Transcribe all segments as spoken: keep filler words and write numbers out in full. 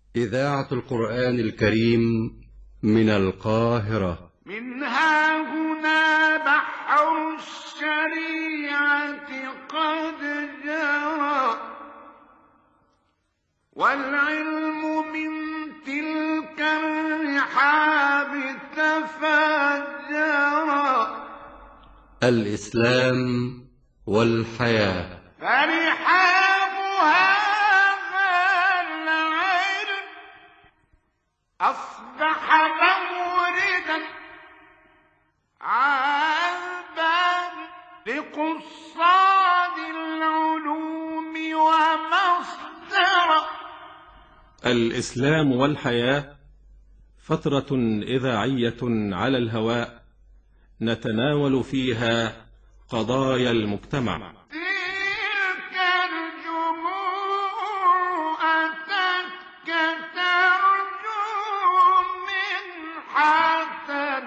إذاعة القرآن الكريم من القاهرة. منها هنا بحر الشريعة قد جرى، والعلم من تلك الرحاب تفجرا. الإسلام والحياة. فرحاب هذا العلم أصبح موردا عذبا لقصاد العلوم ومصدرا. الإسلام والحياة فترة إذاعية على الهواء نتناول فيها قضايا المجتمع. تلك الجموع أتتك ترجو من حسن،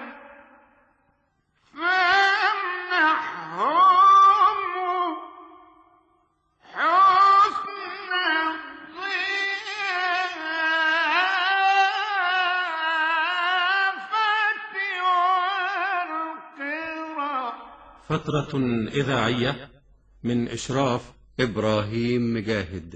فامنحهم حسن الضيافة والقرى. فترة إذاعية من إشراف إبراهيم مجاهد.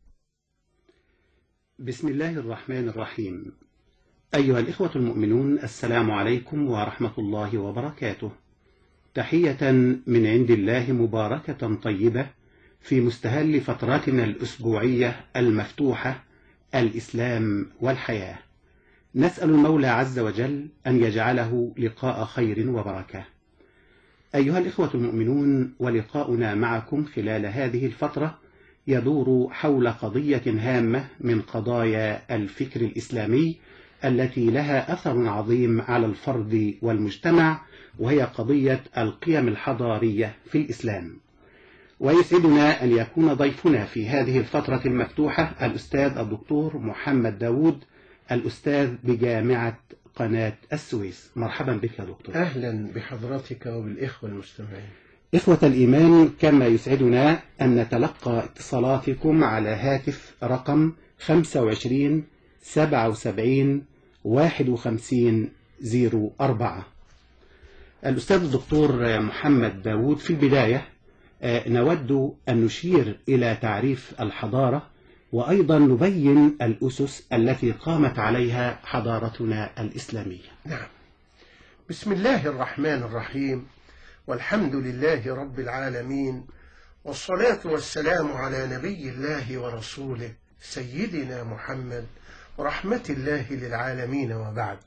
بسم الله الرحمن الرحيم. أيها الإخوة المؤمنون، السلام عليكم ورحمة الله وبركاته. تحية من عند الله مباركة طيبة في مستهل فتراتنا الأسبوعية المفتوحة الإسلام والحياة. نسأل المولى عز وجل أن يجعله لقاء خير وبركة. أيها الإخوة المؤمنون، ولقاؤنا معكم خلال هذه الفترة يدور حول قضية هامة من قضايا الفكر الإسلامي التي لها أثر عظيم على الفرد والمجتمع، وهي قضية القيم الحضارية في الإسلام. ويسعدنا أن يكون ضيفنا في هذه الفترة المفتوحة الأستاذ الدكتور محمد داود، الأستاذ بجامعة قناة السويس. مرحبا بك يا دكتور. أهلا بحضرتك وبالإخوة المستمعين. إخوة الإيمان، كما يسعدنا أن نتلقى اتصالاتكم على هاتف رقم خمسة وعشرين سبعة وسبعين واحد وخمسين صفر أربعة. الأستاذ الدكتور محمد داود، في البداية نود أن نشير إلى تعريف الحضارة، وأيضا نبين الأسس التي قامت عليها حضارتنا الإسلامية. نعم. بسم الله الرحمن الرحيم، والحمد لله رب العالمين، والصلاة والسلام على نبي الله ورسوله سيدنا محمد ورحمة الله للعالمين، وبعد.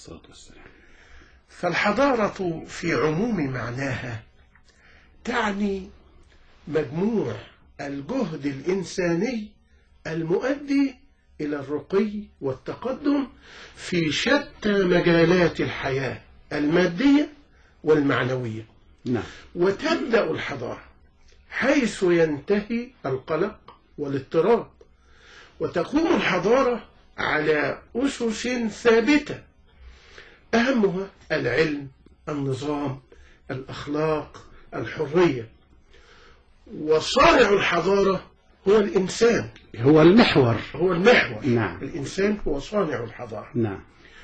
فالحضارة في عموم معناها تعني مجموع الجهد الإنساني المؤدي إلى الرقي والتقدم في شتى مجالات الحياة المادية والمعنوية. نعم. وتبدأ الحضارة حيث ينتهي القلق والاضطراب، وتقوم الحضارة على أسس ثابتة أهمها العلم، النظام، الأخلاق، الحرية. وصانع الحضارة هو الإنسان، هو المحور هو المحور. نعم. الإنسان هو صانع الحضارة. نعم.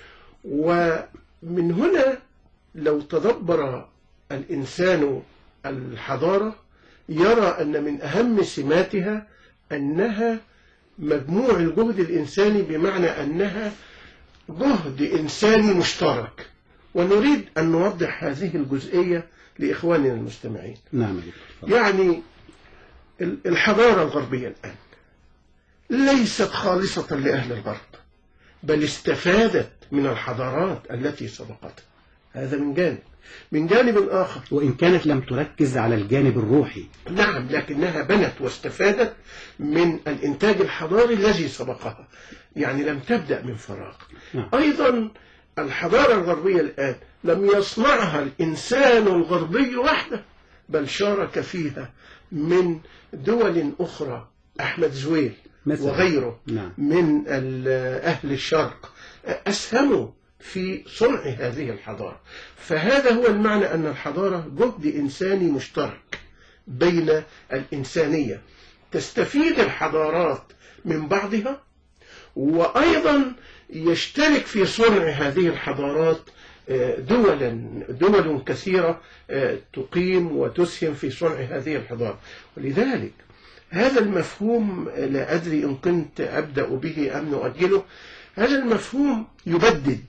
ومن هنا لو تدبر الإنسان الحضارة يرى أن من أهم سماتها أنها مجموع الجهد الإنساني، بمعنى أنها جهد إنساني مشترك. ونريد أن نوضح هذه الجزئية لإخواننا المستمعين. نعم. يعني الحضارة الغربية الآن ليست خالصة لأهل الغرب، بل استفادت من الحضارات التي سبقتها. هذا من جانب. من جانب آخر، وإن كانت لم تركز على الجانب الروحي. نعم، لكنها بنت واستفادت من الإنتاج الحضاري الذي سبقها، يعني لم تبدأ من فراغ. نعم. أيضا الحضارة الغربية الآن لم يصنعها الإنسان الغربي وحده، بل شارك فيها من دول أخرى، أحمد زويل مثلا وغيره. نعم. من أهل الشرق أسهموا في صنع هذه الحضارة. فهذا هو المعنى، أن الحضارة جهد إنساني مشترك بين الإنسانية. تستفيد الحضارات من بعضها، وأيضا يشترك في صنع هذه الحضارات دولا دول كثيرة تقيم وتسهم في صنع هذه الحضارة. ولذلك هذا المفهوم لا أدري إن كنت أبدأ به أم نؤجله. هذا المفهوم يبدد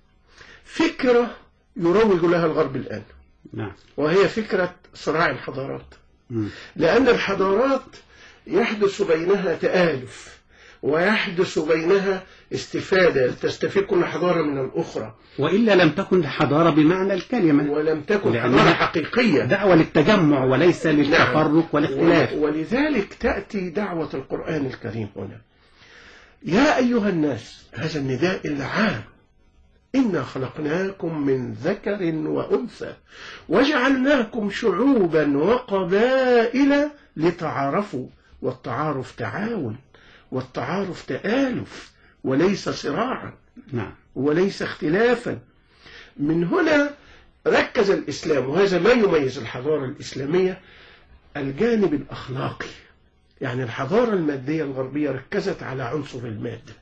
فكرة يروج لها الغرب الآن، نعم. وهي فكرة صراع الحضارات. لأن الحضارات يحدث بينها تآلف ويحدث بينها استفادة، تستفيد كل حضارة من الأخرى، وإلا لم تكن حضارة بمعنى الكلمة، ولم تكن حضارة حقيقية، دعوة للتجمع وليس للتفرق والاختلاف. ولذلك تأتي دعوة القرآن الكريم هنا: يا أيها الناس، هذا النداء العام: إنا خلقناكم من ذكر وأنثى وجعلناكم شعوبا وقبائل لتعارفوا، والتعارف تعاون، والتعارف تآلف وليس صراعا، نعم، وليس اختلافا. من هنا ركز الإسلام، وهذا ما يميز الحضارة الإسلامية، الجانب الأخلاقي. يعني الحضارة المادية الغربية ركزت على عنصر المادة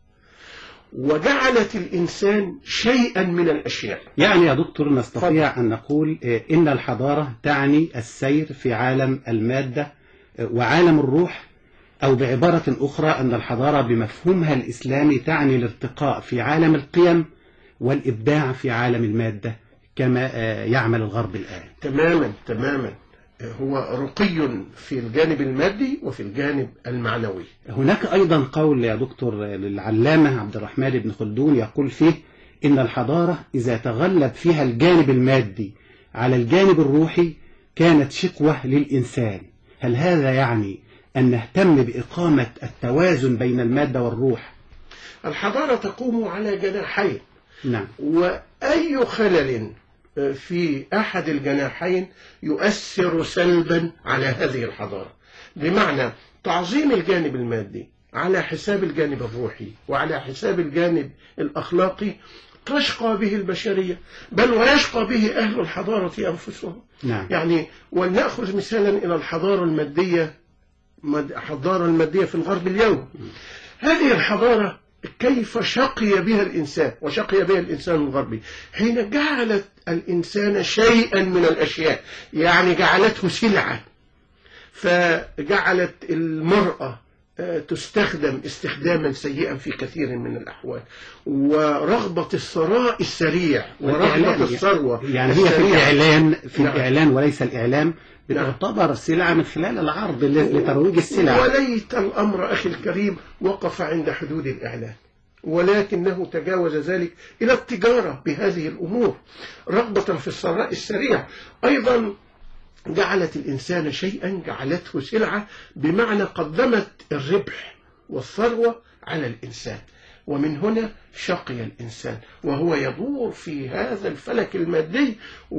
وجعلت الإنسان شيئا من الأشياء. يعني يا دكتور نستطيع أن نقول إن الحضارة تعني السير في عالم المادة وعالم الروح، أو بعبارة أخرى أن الحضارة بمفهومها الإسلامي تعني الارتقاء في عالم القيم والإبداع في عالم المادة كما يعمل الغرب الآن. تماما تماما، هو رقي في الجانب المادي وفي الجانب المعنوي. هناك أيضا قول يا دكتور للعلامة عبد الرحمن بن خلدون يقول فيه إن الحضارة إذا تغلب فيها الجانب المادي على الجانب الروحي كانت شقوة للإنسان. هل هذا يعني أن نهتم بإقامة التوازن بين المادة والروح؟ الحضارة تقوم على جناحين، نعم، وأي خلل في أحد الجناحين يؤثر سلبا على هذه الحضارة. بمعنى تعظيم الجانب المادي على حساب الجانب الروحي وعلى حساب الجانب الأخلاقي تشقى به البشرية، بل ويشقى به أهل الحضارة أنفسهم. نعم. يعني ولنأخذ مثالا إلى الحضارة المادية، الحضارة المادية في الغرب اليوم. هذه الحضارة كيف شقي بها الإنسان، وشقي بها الإنسان الغربي حين جعلت الإنسان شيئا من الأشياء، يعني جعلته سلعة، فجعلت المرأة تستخدم استخداما سيئا في كثير من الأحوال، ورغبة الثراء السريع ورغبة الثروة يعني هي في الإعلان في نعم. الإعلان وليس الإعلام بتعتبر نعم. سلعة من خلال العرض لترويج السلع. وليت الأمر أخي الكريم وقف عند حدود الإعلان، ولكنه تجاوز ذلك إلى التجارة بهذه الأمور، رغبة في الثراء السريع. أيضا جعلت الإنسان شيئا، جعلته سلعة، بمعنى قدمت الربح والثروة على الإنسان، ومن هنا شقي الإنسان وهو يدور في هذا الفلك المادي،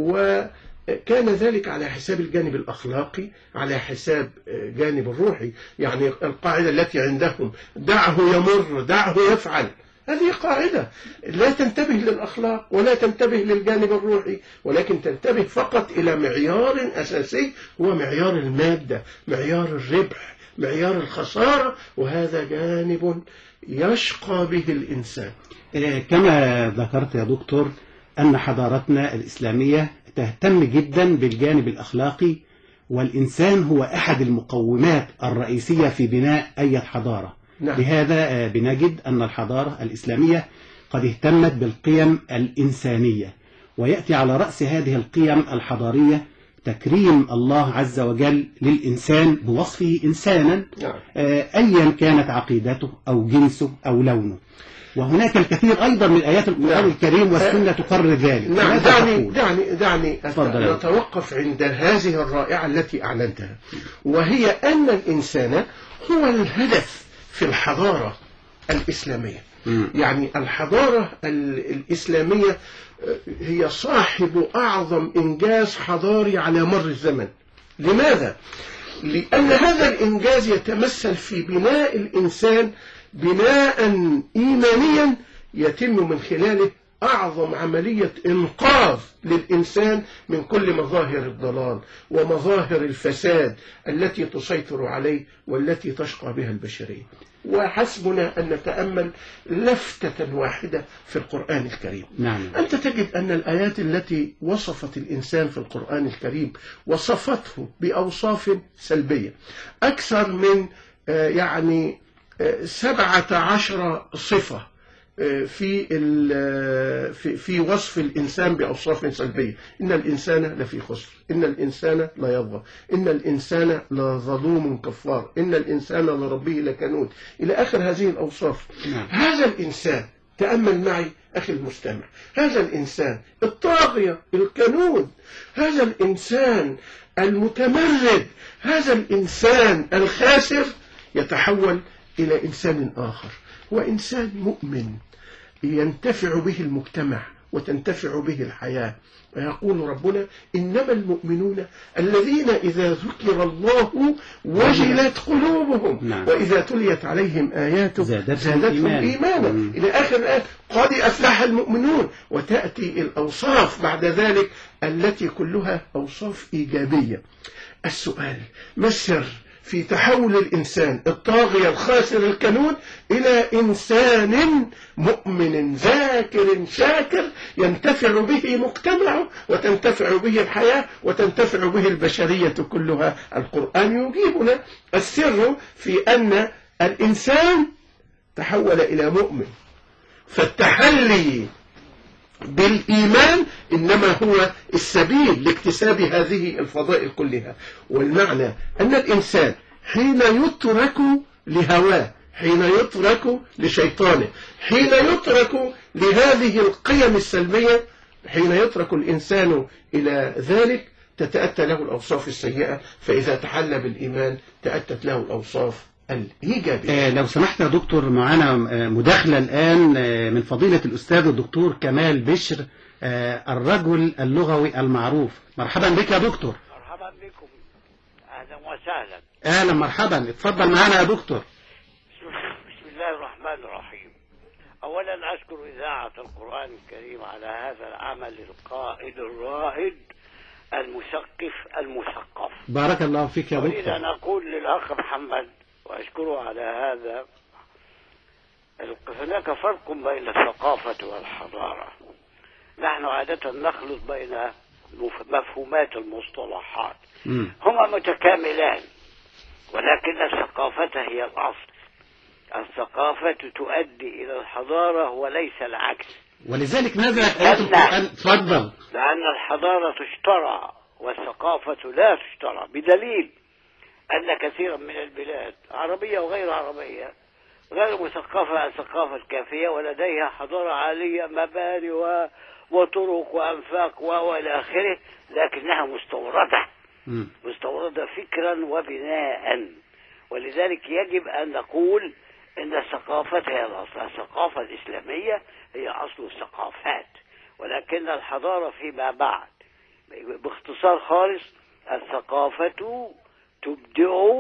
وكان ذلك على حساب الجانب الأخلاقي، على حساب جانب الروحي. يعني القاعدة التي عندهم دعه يمر دعه يفعل، هذه قاعدة لا تنتبه للأخلاق ولا تنتبه للجانب الروحي، ولكن تنتبه فقط إلى معيار أساسي هو معيار المادة، معيار الربح، معيار الخسارة، وهذا جانب يشقى به الإنسان. كما ذكرت يا دكتور أن حضارتنا الإسلامية تهتم جدا بالجانب الأخلاقي، والإنسان هو أحد المقومات الرئيسية في بناء أي حضارة. نعم. لهذا بنجد أن الحضارة الإسلامية قد اهتمت بالقيم الإنسانية، ويأتي على رأس هذه القيم الحضارية تكريم الله عز وجل للإنسان بوصفه إنسانا. نعم. أيا كانت عقيدته أو جنسه أو لونه. وهناك الكثير أيضا من آيات القرآن نعم. الكريم والسنة تقرر ذلك. نعم. دعني, دعني, دعني نتوقف عند هذه الرائعة التي أعلنتها، وهي أن الإنسان هو الهدف في الحضارة الإسلامية. م. يعني الحضارة الإسلامية هي صاحب أعظم إنجاز حضاري على مر الزمن. لماذا؟ لأن هذا الإنجاز يتمثل في بناء الإنسان بناء إيمانيا يتم من خلاله أعظم عملية إنقاذ للإنسان من كل مظاهر الضلال ومظاهر الفساد التي تسيطر عليه والتي تشقى بها البشرية. وحسبنا أن نتأمل لفتة واحدة في القرآن الكريم. نعم. أنت تجد أن الآيات التي وصفت الإنسان في القرآن الكريم وصفته بأوصاف سلبية أكثر من يعني سبعة عشر صفة في في في وصف الإنسان بأوصاف سلبية. إن الإنسان لفي خسر، إن الإنسان لا يظلم، إن الإنسان لظلوم كفار، إن الإنسان لربه لكنود، إلى آخر هذه الأوصاف. نعم. هذا الإنسان، تأمل معي أخي المستمع، هذا الإنسان الطاغية الكنود، هذا الإنسان المتمرد، هذا الإنسان الخاسر يتحول إلى إنسان آخر، وإنسان مؤمن ينتفع به المجتمع وتنتفع به الحياة. ويقول ربنا: إنما المؤمنون الذين إذا ذكر الله وجلت قلوبهم. نعم. وإذا تليت عليهم آياته زادتهم زادتهم إيمانا. إيمانا. إلى آخر الآية: قد أفلح المؤمنون. وتأتي الأوصاف بعد ذلك التي كلها أوصاف إيجابية. السؤال: ما السر في تحول الإنسان الطاغية الخاسر الكنود إلى إنسان مؤمن ذاكر شاكر ينتفع به مجتمعه وتنتفع به الحياة وتنتفع به البشرية كلها؟ القرآن يجيبنا. السر في أن الإنسان تحول إلى مؤمن، فالتحلي بالإيمان إنما هو السبيل لاكتساب هذه الفضائل كلها. والمعنى أن الإنسان حين يترك لهواه، حين يترك لشيطانه، حين يترك لهذه القيم السلبية، حين يترك الإنسان إلى ذلك تتأتى له الأوصاف السيئة، فإذا تحلى بالإيمان تأتت له الأوصاف الإيجابية. آه لو سمحت يا دكتور، معنا مداخلة الآن آه من فضيلة الأستاذ الدكتور كمال بشر، آه الرجل اللغوي المعروف. مرحبا بك يا دكتور. مرحبا بكم، أهلا وسهلا. أهلا مرحبا، اتفضل معنا يا دكتور. بسم الله الرحمن الرحيم. أولا أشكر إذاعة القرآن الكريم على هذا العمل القائد الرائد المثقف المثقف. بارك الله فيك يا دكتور. أريد أن أقول للأخ محمد وأشكره على هذا: هناك فرق بين الثقافة والحضارة. نحن عادة نخلط بين مفهومات المصطلحات، هما متكاملان، ولكن الثقافة هي الأصل. الثقافة تؤدي إلى الحضارة وليس العكس. ولذلك نزلت آيات القرآن. تفضل. لأن الحضارة تشترى والثقافة لا تشترى، بدليل أن كثيرا من البلاد عربية وغير عربية غير مثقفة الثقافة الكافية ولديها حضارة عالية، مباني وطرق وأنفاق وإلى آخره، لكنها مستوردة مستوردة فكرا وبناء. ولذلك يجب أن نقول أن الثقافة هي الأصل. الثقافة الإسلامية هي أصل الثقافات، ولكن الحضارة فيما بعد. باختصار خالص: الثقافة تبدع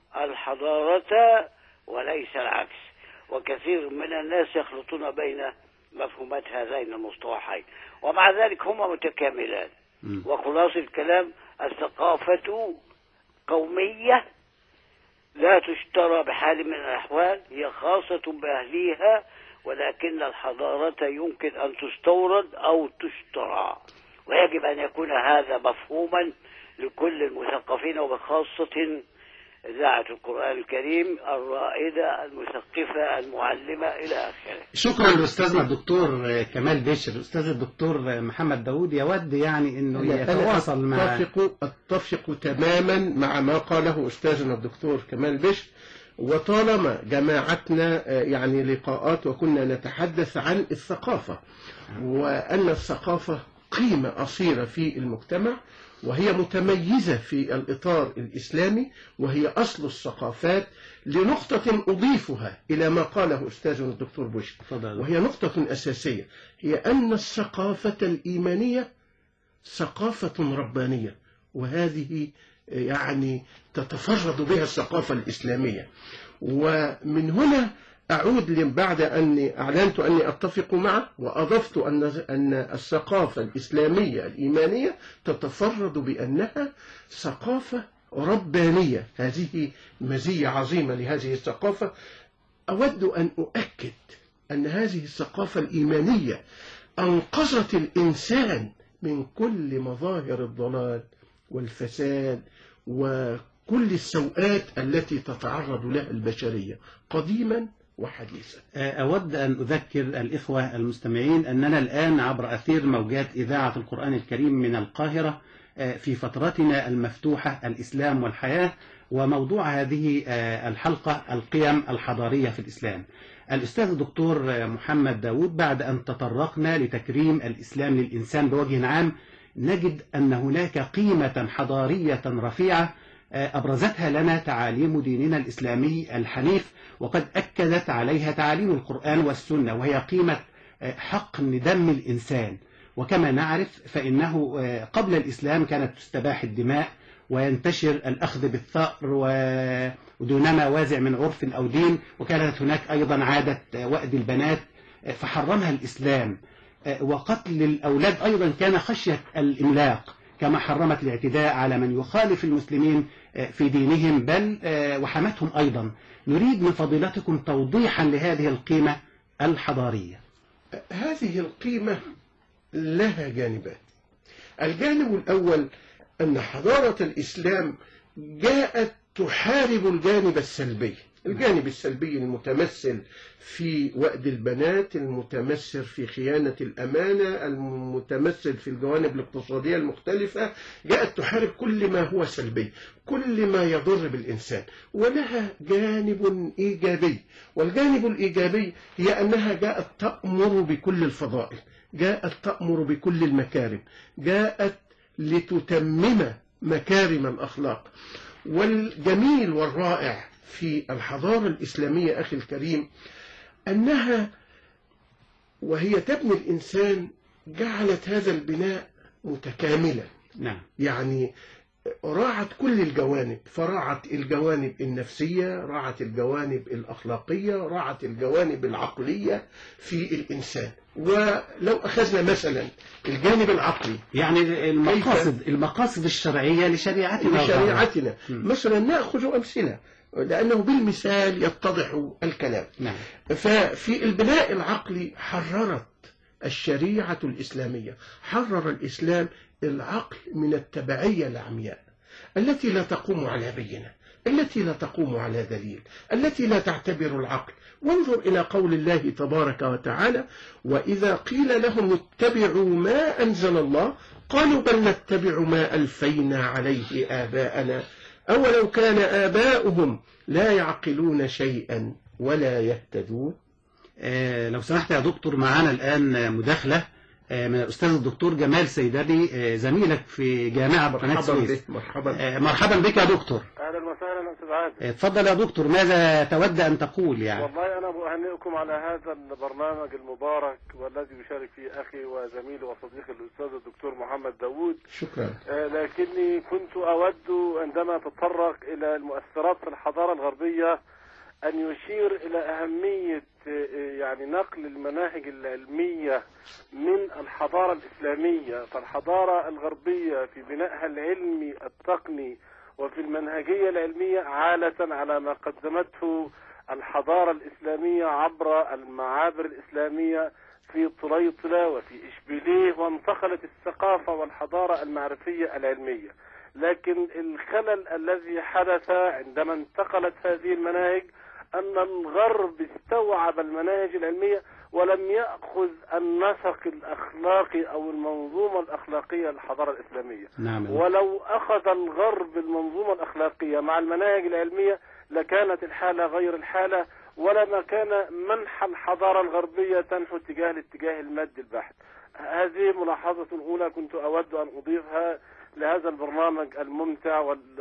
الحضارة وليس العكس. وكثير من الناس يخلطون بين مفهومات هذين المصطلحين، ومع ذلك هما متكاملان. وخلاص الكلام: الثقافة قومية لا تشترى بحال من الأحوال، هي خاصة بأهليها، ولكن الحضارة يمكن أن تستورد أو تشترى، ويجب أن يكون هذا مفهوما لكل المثقفين، وبخاصة إذاعة القرآن الكريم الرائدة المثقفة المعلمة إلى آخره. شكرا لأستاذنا الدكتور كمال بشر. الأستاذ الدكتور محمد داود يود يعني أنه يتواصل مع أتفق, أتفق تماما مع ما قاله أستاذنا الدكتور كمال بشر. وطالما جماعتنا يعني لقاءات وكنا نتحدث عن الثقافة، وأن الثقافة قيمة أصيلة في المجتمع، وهي متميزة في الإطار الإسلامي، وهي أصل الثقافات، لنقطة أضيفها إلى ما قاله أستاذنا الدكتور بشر، وهي نقطة أساسية، هي أن الثقافة الإيمانية ثقافة ربانية، وهذه يعني تتفرد بها الثقافة الإسلامية. ومن هنا أعود بعد أن أعلنت أني أتفق معه، وأضفت أن أن الثقافة الإسلامية الإيمانية تتفرد بأنها ثقافة ربانية. هذه مزية عظيمة لهذه الثقافة. أود أن أؤكد أن هذه الثقافة الإيمانية أنقذت الإنسان من كل مظاهر الضلال والفساد وكل السوءات التي تتعرض لها البشرية قديما وحديثا. أود أن أذكر الإخوة المستمعين أننا الآن عبر أثير موجات إذاعة القرآن الكريم من القاهرة في فترتنا المفتوحة الإسلام والحياة، وموضوع هذه الحلقة القيم الحضارية في الإسلام. الأستاذ الدكتور محمد داود، بعد أن تطرقنا لتكريم الإسلام للإنسان بوجه عام، نجد أن هناك قيمة حضارية رفيعة أبرزتها لنا تعاليم ديننا الإسلامي الحنيف، وقد أكدت عليها تعاليم القرآن والسنة، وهي قيمة حقن دم الإنسان. وكما نعرف فإنه قبل الإسلام كانت تستباح الدماء وينتشر الأخذ بالثأر ودونما وازع من عرف أو دين، وكانت هناك أيضا عادة وأد البنات فحرمها الإسلام، وقتل الأولاد أيضا كان خشية الإملاق، كما حرمت الاعتداء على من يخالف المسلمين في دينهم بل وحمتهم أيضا. نريد من فضيلتكم توضيحا لهذه القيمة الحضارية. هذه القيمة لها جانبان. الجانب الأول أن حضارة الإسلام جاءت تحارب الجانب السلبي، الجانب السلبي المتمثل في وأد البنات، المتمثل في خيانة الأمانة، المتمثل في الجوانب الاقتصادية المختلفة. جاءت تحارب كل ما هو سلبي، كل ما يضر بالإنسان، ولها جانب إيجابي. والجانب الإيجابي هي أنها جاءت تأمر بكل الفضائل، جاءت تأمر بكل المكارم، جاءت لتتمم مكارم الأخلاق. والجميل والرائع في الحضارة الإسلامية أخي الكريم أنها وهي تبني الإنسان جعلت هذا البناء متكاملا. نعم. يعني راعت كل الجوانب، فراعت الجوانب النفسية، راعت الجوانب الأخلاقية، راعت الجوانب العقلية في الإنسان. ولو أخذنا مثلا الجانب العقلي، يعني المقاصد المقاصد الشرعية لشريعتنا لشريعتنا مثلا نأخذ أمثلة لأنه بالمثال يتضح الكلام. نعم. ففي البناء العقلي حررت الشريعة الإسلامية، حرر الإسلام العقل من التبعية العمياء التي لا تقوم على بينة، التي لا تقوم على دليل، التي لا تعتبر العقل. وانظر إلى قول الله تبارك وتعالى: وإذا قيل لهم اتبعوا ما أنزل الله قالوا بل نتبع ما ألفينا عليه آباءنا أولو كان آباؤهم لا يعقلون شيئا ولا يهتدون. آه لو سمحت يا دكتور، معنا الآن مداخلة من الأستاذ الدكتور جمال سيدري، زميلك في جامعة قناة السويس. مرحبا مرحبا بك يا دكتور. اهلا وسهلا استاذ عادل. اتفضل يا دكتور، ماذا تود أن تقول؟ يعني والله انا بهنئكم على هذا البرنامج المبارك والذي يشارك فيه اخي وزميلي وصديقي الاستاذ الدكتور محمد داود. شكرا. آه لكني كنت اود عندما تطرق الى المؤثرات في الحضارة الغربية أن يشير إلى أهمية يعني نقل المناهج العلمية من الحضارة الإسلامية. فالحضارة الغربية في بنائها العلمي التقني وفي المنهجية العلمية عالة على ما قدمته الحضارة الإسلامية عبر المعابر الإسلامية في طليطلة وفي إشبيليه، وانتقلت الثقافة والحضارة المعرفية العلمية. لكن الخلل الذي حدث عندما انتقلت هذه المناهج أن الغرب استوعب المناهج العلمية ولم يأخذ النسق الأخلاقي أو المنظومة الأخلاقية للحضارة الإسلامية. نعم. ولو أخذ الغرب المنظومة الأخلاقية مع المناهج العلمية لكانت الحالة غير الحالة، ولما كان منح الحضارة الغربية تنحو اتجاه الاتجاه المادي البحت. هذه ملاحظة أولى كنت أود أن أضيفها لهذا البرنامج الممتع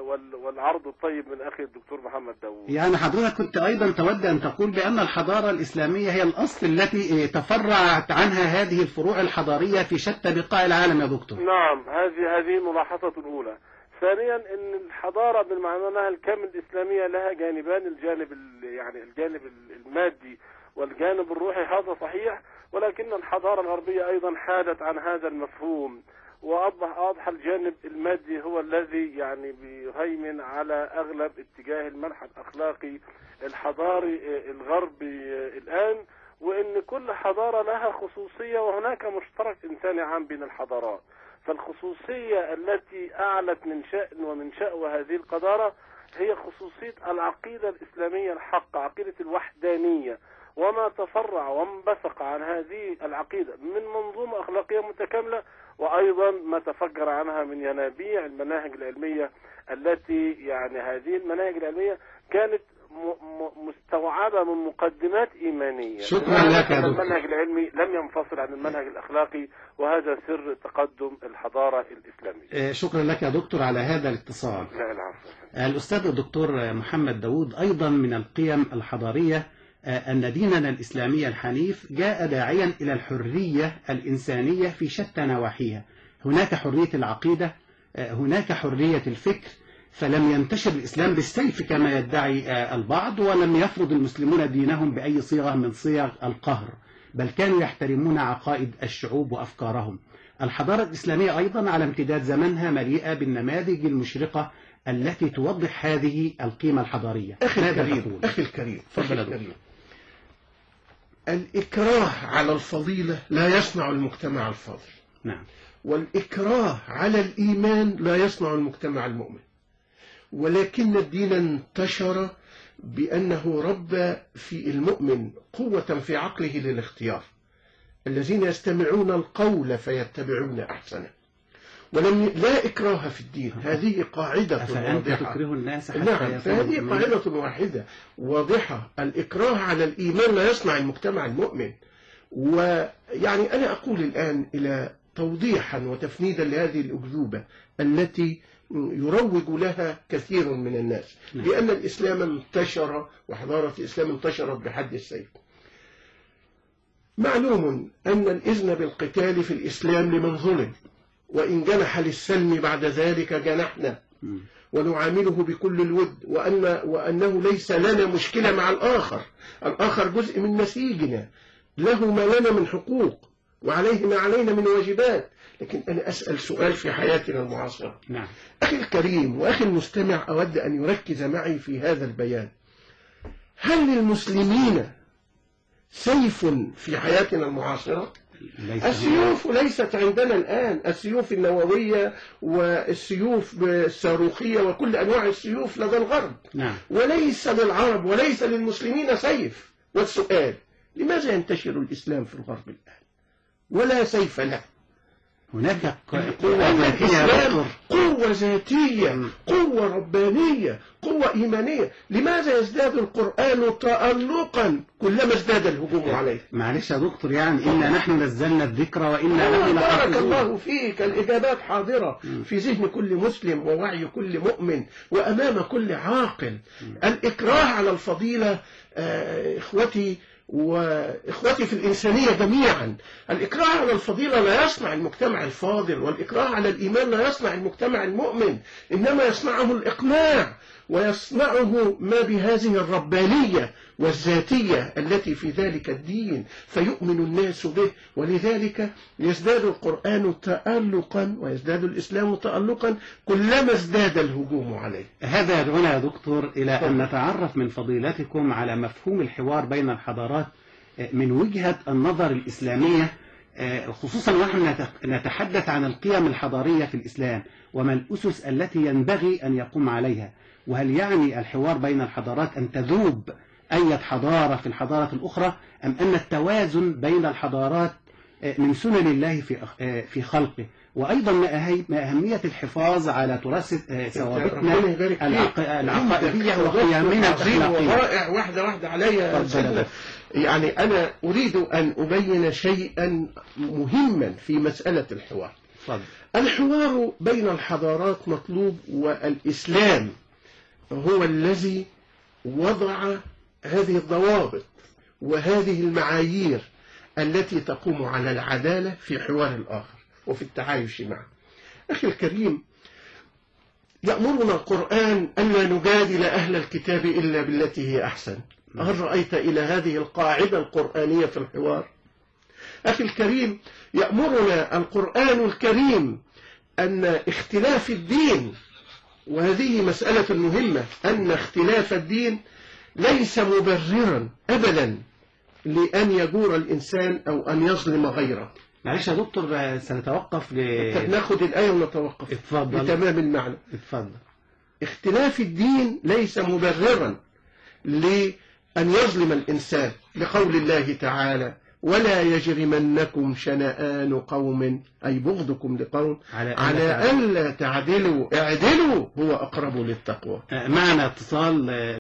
والعرض الطيب من أخي الدكتور محمد داوود. يعني حضرتك كنت أيضا تود أن تقول بأن الحضارة الإسلامية هي الأصل التي تفرعت عنها هذه الفروع الحضارية في شتى بقاع العالم يا دكتور. نعم، هذه هذه ملاحظة أولى. ثانيا أن الحضارة بالمعنى الكامل الإسلامية لها جانبان، الجانب يعني الجانب المادي والجانب الروحي، هذا صحيح، ولكن الحضارة الغربية أيضا حادت عن هذا المفهوم وأصبح أصبح الجانب المادي هو الذي يعني بيهيمن على أغلب اتجاه المنحى الأخلاقي الحضاري الغربي الآن، وإن كل حضارة لها خصوصية وهناك مشترك إنساني عام بين الحضارات. فالخصوصية التي أعلت من شأن ومن شأوى هذه القدارة هي خصوصية العقيدة الإسلامية الحق، عقيدة الوحدانية، وما تفرع وانبثق عن هذه العقيدة من منظومة أخلاقية متكاملة، وأيضا ما تفجر عنها من ينابيع المناهج العلمية التي يعني هذه المناهج العلمية كانت مستوعبة من مقدمات إيمانية. شكرا لك يا دكتور. المنهج العلمي لم ينفصل عن المنهج الأخلاقي، وهذا سر تقدم الحضارة الإسلامية. شكرا لك يا دكتور على هذا الاتصال. لا العفو. الأستاذ الدكتور محمد داود، أيضا من القيم الحضارية أن ديننا الإسلامي الحنيف جاء داعيا إلى الحرية الإنسانية في شتى نواحيها. هناك حرية العقيدة، هناك حرية الفكر، فلم ينتشر الإسلام بالسيف كما يدعي البعض، ولم يفرض المسلمون دينهم بأي صيغة من صيغ القهر، بل كانوا يحترمون عقائد الشعوب وأفكارهم. الحضارة الإسلامية أيضا على امتداد زمنها مليئة بالنماذج المشرقة التي توضح هذه القيمة الحضارية. أخي الكريم أخي الكريم أخي الكريم الإكراه على الفضيلة لا يصنع المجتمع الفاضل. نعم. والإكراه على الإيمان لا يصنع المجتمع المؤمن. ولكن الدين انتشر بأنه ربى في المؤمن قوة في عقله للاختيار، الذين يستمعون القول فيتبعون أحسنه. ولم ي... لا إكراه في الدين، هذه قاعدة واضحة. تكره الناس حتى نعم، فهذه قاعدة واحدة واضحة. الإكراه على الإيمان لا يصنع المجتمع المؤمن. ويعني أنا أقول الآن إلى توضيحا وتفنيدا لهذه الأكذوبة التي يروج لها كثير من الناس بأن الإسلام انتشر وحضارة الإسلام انتشرت بحد السيف. معلوم أن الإذن بالقتال في الإسلام لمن ظلم، وإن جنح للسلم بعد ذلك جنحنا، ونعامله بكل الود، وأن وأنه ليس لنا مشكلة مع الآخر. الآخر جزء من نسيجنا، له ما لنا من حقوق وعليه ما علينا من واجبات. لكن أنا أسأل سؤال في حياتنا المعاصرة. نعم. أخي الكريم وأخي المستمع، أود أن يركز معي في هذا البيان. هل للمسلمين سيف في حياتنا المعاصرة؟ السيوف ليست عندنا الآن، السيوف النووية والسيوف الصاروخية وكل أنواع السيوف لدى الغرب. نعم. وليس للعرب وليس للمسلمين سيف. والسؤال: لماذا ينتشر الإسلام في الغرب الآن ولا سيف له؟ هناك قوة ذاتية، قوة ذاتية، قوة ربانية، قوة إيمانية. لماذا يزداد القرآن تألقا كلما ازداد الهجوم عليه؟ معلش يا دكتور، يعني إنا نحن نزلنا الذكر وإنا له بارك الله فيك. الإجابات حاضرة في ذهن كل مسلم ووعي كل مؤمن وأمام كل عاقل. الإكراه على الفضيلة آه إخوتي وإخوتي في الإنسانية جميعا، الإكراه على الفضيلة لا يصنع المجتمع الفاضل، والإكراه على الإيمان لا يصنع المجتمع المؤمن، إنما يصنعه الإقناع، ويصنعه ما بهذه الربانية والذاتية التي في ذلك الدين، فيؤمن الناس به. ولذلك يزداد القرآن تألقا ويزداد الإسلام تألقا كلما ازداد الهجوم عليه. هذا يدعونا يا دكتور إلى أن نتعرف من فضيلتكم على مفهوم الحوار بين الحضارات من وجهة النظر الإسلامية، خصوصا ونحن نتحدث عن القيم الحضارية في الإسلام وما الأسس التي ينبغي أن يقوم عليها. وهل يعني الحوار بين الحضارات أن تذوب أي حضارة في الحضارة الأخرى، أم أن التوازن بين الحضارات من سنن الله في في خلقه؟ وأيضا ما أهمية الحفاظ على تراث ثوابتنا العقائدية وقيمنا الأخلاقية؟ رائع. واحدة واحدة علي. يعني أنا أريد أن أبين شيئا مهما في مسألة الحوار. فضل. الحوار بين الحضارات مطلوب، والإسلام هو الذي وضع هذه الضوابط وهذه المعايير التي تقوم على العدالة في حوار الآخر وفي التعايش معه. أخي الكريم، يأمرنا القرآن ألا نجادل أهل الكتاب إلا بالتي هي أحسن. هل رأيت إلى هذه القاعدة القرآنية في الحوار؟ أخي الكريم، يأمرنا القرآن الكريم أن اختلاف الدين، وهذه مسألة مهمة، أن اختلاف الدين ليس مبررا أبدا لأن يجور الإنسان أو أن يظلم غيره. معلش يا دكتور، سنتوقف ل... ناخد الآية ونتوقف. اتفضل. بتمام المعنى. اتفضل. اختلاف الدين ليس مبررا لأن يظلم الإنسان، لقول الله تعالى: ولا يجرمنكم شنآن قوم، أي بغضكم لقوم، على على ألا تعدلوا، اعدلوا هو أقرب للتقوى. معنا اتصال.